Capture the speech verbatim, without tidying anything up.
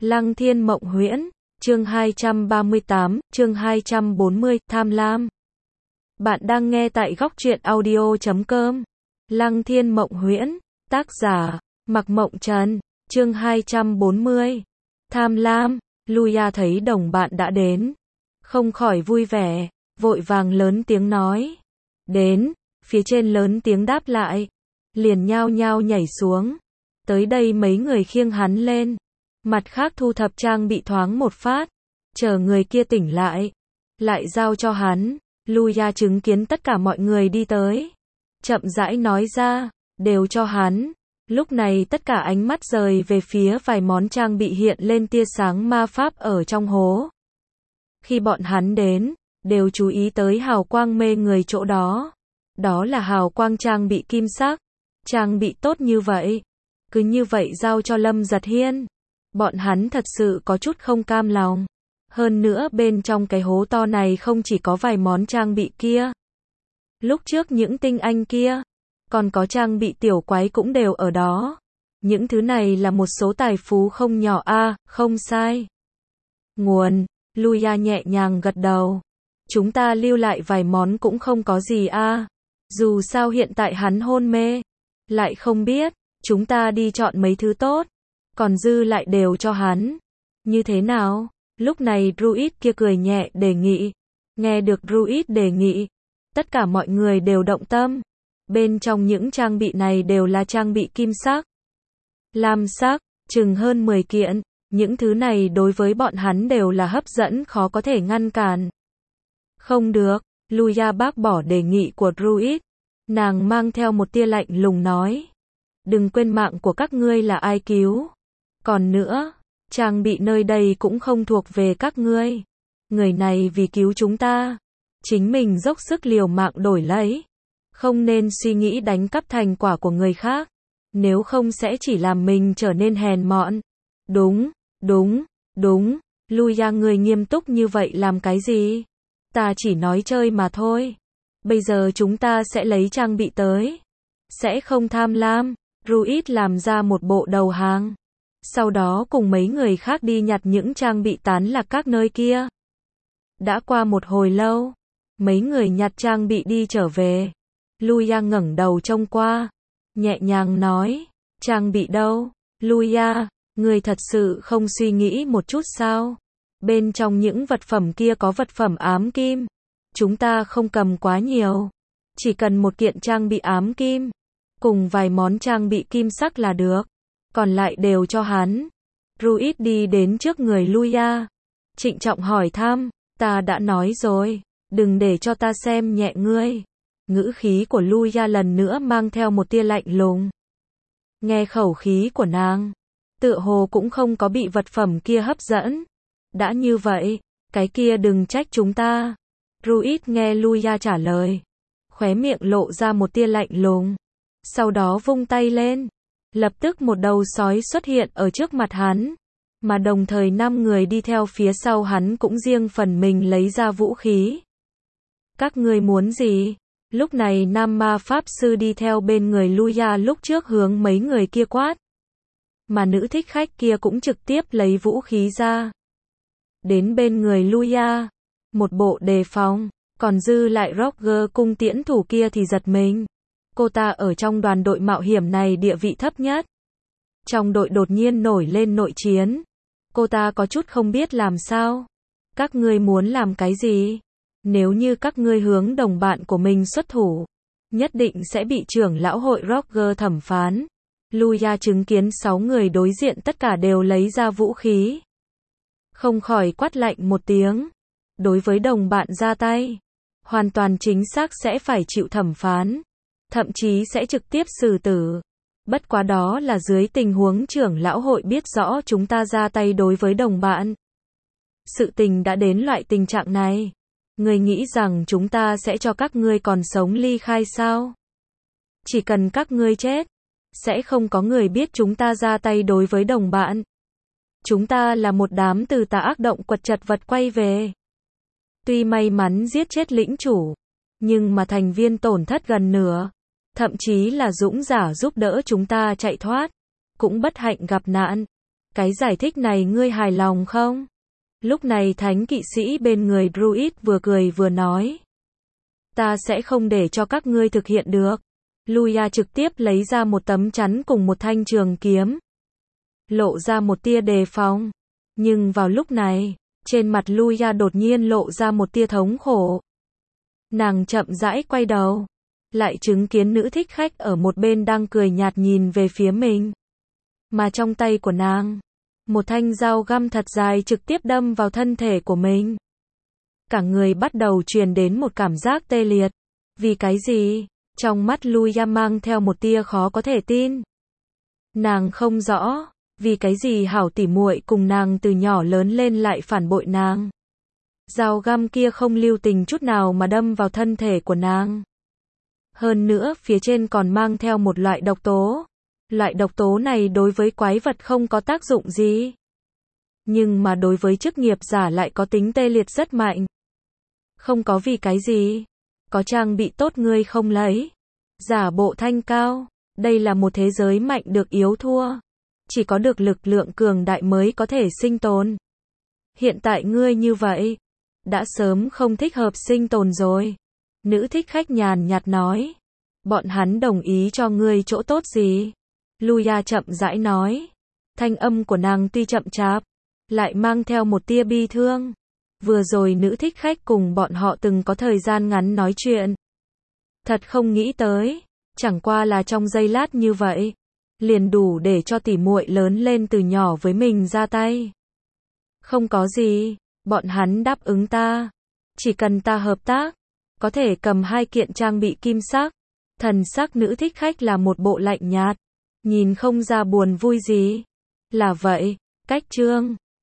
Lăng Thiên Mộng Huyễn, chương hai trăm ba mươi tám, chương hai trăm bốn mươi, Tham Lam. Bạn đang nghe tại góc truyện audio chấm com. Lăng Thiên Mộng Huyễn, tác giả, Mặc Mộng Trần, chương hai trăm bốn mươi. Tham Lam. Luya thấy đồng bạn đã đến, không khỏi vui vẻ, vội vàng lớn tiếng nói. Đến, phía trên lớn tiếng đáp lại, liền nhao nhao nhảy xuống. Tới đây mấy người khiêng hắn lên, mặt khác thu thập trang bị thoáng một phát, chờ người kia tỉnh lại, lại giao cho hắn. Luya chứng kiến tất cả mọi người đi tới, chậm rãi nói ra, đều cho hắn. Lúc này tất cả ánh mắt rời về phía vài món trang bị hiện lên tia sáng ma pháp ở trong hố. Khi bọn hắn đến, đều chú ý tới hào quang mê người chỗ đó. Đó là hào quang trang bị kim sắc. Trang bị tốt như vậy, cứ như vậy giao cho Lâm Giật Hiên. Bọn hắn thật sự có chút không cam lòng. Hơn nữa bên trong cái hố to này không chỉ có vài món trang bị kia. Lúc trước những tinh anh kia, còn có trang bị tiểu quái cũng đều ở đó. Những thứ này là một số tài phú không nhỏ a, à, không sai. Nguồn, Luya nhẹ nhàng gật đầu. Chúng ta lưu lại vài món cũng không có gì a. À. Dù sao hiện tại hắn hôn mê, lại không biết, chúng ta đi chọn mấy thứ tốt, còn dư lại đều cho hắn. Như thế nào? Lúc này Druid kia cười nhẹ đề nghị. Nghe được Druid đề nghị, tất cả mọi người đều động tâm. Bên trong những trang bị này đều là trang bị kim sắc, lam sắc, chừng hơn mười kiện. Những thứ này đối với bọn hắn đều là hấp dẫn khó có thể ngăn cản. Không được, Luya bác bỏ đề nghị của Druid. Nàng mang theo một tia lạnh lùng nói. Đừng quên mạng của các ngươi là ai cứu. Còn nữa, trang bị nơi đây cũng không thuộc về các ngươi. Người này vì cứu chúng ta, chính mình dốc sức liều mạng đổi lấy. Không nên suy nghĩ đánh cắp thành quả của người khác. Nếu không sẽ chỉ làm mình trở nên hèn mọn. Đúng, đúng, đúng. Luya, người nghiêm túc như vậy làm cái gì? Ta chỉ nói chơi mà thôi. Bây giờ chúng ta sẽ lấy trang bị tới. Sẽ không tham lam. Druid làm ra một bộ đầu hàng. Sau đó cùng mấy người khác đi nhặt những trang bị tán lạc các nơi kia. Đã qua một hồi lâu, mấy người nhặt trang bị đi trở về. Luya ngẩng đầu trông qua, nhẹ nhàng nói, trang bị đâu? Luya, người thật sự không suy nghĩ một chút sao? Bên trong những vật phẩm kia có vật phẩm ám kim. Chúng ta không cầm quá nhiều, chỉ cần một kiện trang bị ám kim, cùng vài món trang bị kim sắc là được. Còn lại đều cho hắn. Druid đi đến trước người Luya, trịnh trọng hỏi thăm, ta đã nói rồi, đừng để cho ta xem nhẹ ngươi. Ngữ khí của Luya lần nữa mang theo một tia lạnh lùng. Nghe khẩu khí của nàng, tựa hồ cũng không có bị vật phẩm kia hấp dẫn. Đã như vậy, cái kia đừng trách chúng ta. Druid nghe Luya trả lời, khóe miệng lộ ra một tia lạnh lùng. Sau đó vung tay lên, lập tức một đầu sói xuất hiện ở trước mặt hắn, mà đồng thời năm người đi theo phía sau hắn cũng riêng phần mình lấy ra vũ khí. Các ngươi muốn gì? Lúc này nam ma pháp sư đi theo bên người Luya lúc trước hướng mấy người kia quát. Mà nữ thích khách kia cũng trực tiếp lấy vũ khí ra. Đến bên người Luya, một bộ đề phòng, còn dư lại Roger cung tiễn thủ kia thì giật mình. Cô ta ở trong đoàn đội mạo hiểm này địa vị thấp nhất. Trong đội đột nhiên nổi lên nội chiến. Cô ta có chút không biết làm sao. Các ngươi muốn làm cái gì? Nếu như các ngươi hướng đồng bạn của mình xuất thủ, nhất định sẽ bị trưởng lão hội Roger thẩm phán. Luya chứng kiến sáu người đối diện tất cả đều lấy ra vũ khí, không khỏi quát lạnh một tiếng. Đối với đồng bạn ra tay, hoàn toàn chính xác sẽ phải chịu thẩm phán. Thậm chí sẽ trực tiếp xử tử. Bất quá đó là dưới tình huống trưởng lão hội biết rõ chúng ta ra tay đối với đồng bạn. Sự tình đã đến loại tình trạng này. Người nghĩ rằng chúng ta sẽ cho các ngươi còn sống ly khai sao? Chỉ cần các ngươi chết, sẽ không có người biết chúng ta ra tay đối với đồng bạn. Chúng ta là một đám từ tà ác động quật chật vật quay về. Tuy may mắn giết chết lĩnh chủ, nhưng mà thành viên tổn thất gần nửa. Thậm chí là dũng giả giúp đỡ chúng ta chạy thoát, cũng bất hạnh gặp nạn. Cái giải thích này ngươi hài lòng không? Lúc này thánh kỵ sĩ bên người Druid vừa cười vừa nói. Ta sẽ không để cho các ngươi thực hiện được. Luya trực tiếp lấy ra một tấm chắn cùng một thanh trường kiếm. Lộ ra một tia đề phòng. Nhưng vào lúc này, trên mặt Luya đột nhiên lộ ra một tia thống khổ. Nàng chậm rãi quay đầu. Lại chứng kiến nữ thích khách ở một bên đang cười nhạt nhìn về phía mình. Mà trong tay của nàng, một thanh dao găm thật dài trực tiếp đâm vào thân thể của mình. Cả người bắt đầu truyền đến một cảm giác tê liệt. Vì cái gì? Trong mắt Luya mang theo một tia khó có thể tin. Nàng không rõ, vì cái gì hảo tỉ muội cùng nàng từ nhỏ lớn lên lại phản bội nàng. Dao găm kia không lưu tình chút nào mà đâm vào thân thể của nàng. Hơn nữa phía trên còn mang theo một loại độc tố. Loại độc tố này đối với quái vật không có tác dụng gì. Nhưng mà đối với chức nghiệp giả lại có tính tê liệt rất mạnh. Không có vì cái gì. Có trang bị tốt ngươi không lấy. Giả bộ thanh cao. Đây là một thế giới mạnh được yếu thua. Chỉ có được lực lượng cường đại mới có thể sinh tồn. Hiện tại ngươi như vậy. Đã sớm không thích hợp sinh tồn rồi. Nữ thích khách nhàn nhạt nói. Bọn hắn đồng ý cho ngươi chỗ tốt gì? Luya chậm rãi nói. Thanh âm của nàng tuy chậm chạp, lại mang theo một tia bi thương. Vừa rồi nữ thích khách cùng bọn họ từng có thời gian ngắn nói chuyện. Thật không nghĩ tới, chẳng qua là trong giây lát như vậy, liền đủ để cho tỉ muội lớn lên từ nhỏ với mình ra tay. Không có gì, bọn hắn đáp ứng ta. Chỉ cần ta hợp tác, có thể cầm hai kiện trang bị kim sắc. Thần sắc nữ thích khách là một bộ lạnh nhạt, nhìn không ra buồn vui gì. Là vậy, cách chương